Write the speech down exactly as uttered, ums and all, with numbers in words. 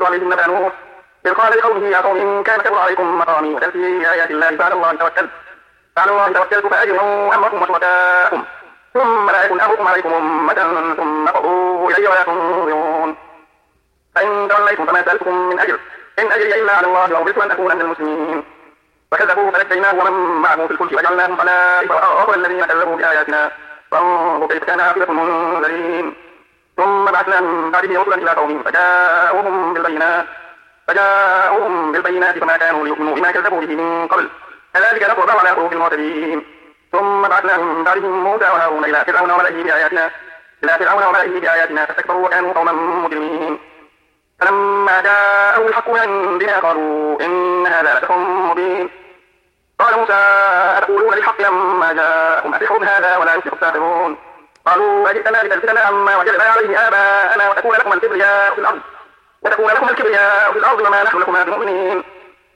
عليهم نبأ نوح إذ قال لقومه يا قوم إن كان كبر عليكم مقامي وتأتي بآيات الله فعلى الله توكلت فعلى الله توكلت فأجروا أمركم وشركاءكم ثم لا يكن أمركم عليكم أمة ثم قضوا إلي ولا تنظرون فإن توليتم فما سألتكم من أجر إن أجري إلا على الله وأمرت أن أكون من المسلمين فكذبوا فنجيناه ومن معه في الفلك وجعلناهم خلائف وأغرقنا الذين كذبوا بآياتنا فانظروا كيف كان عاقبة المنذرين ثم بعثنا من بعده رسلا إلى قومهم فجاءوهم بالبينات فجاءوهم بالبينات فما كانوا ليؤمنوا بما كذبوا به من قبل كذلك نطبع على قلوب المعتدين ثم بعثنا من بعدهم موسى وهارون إلى فرعون وملئه بآياتنا إلى فرعون وملئه بآياتنا فاستكبروا وكانوا قوما مجرمين فلما جاءوا الحق من عندنا قالوا إن هذا لسحر مبين قال موسى أتقولون للحق لما جاءكم أسحر هذا ولا يفلح الساحرون قالوا أجئتنا لتلفتنا عما وجدنا عليه آباءنا وتكون لكم الكبرياء في الأرض وتكون لكم الكبرياء في الأرض وما نحن لكما بمؤمنين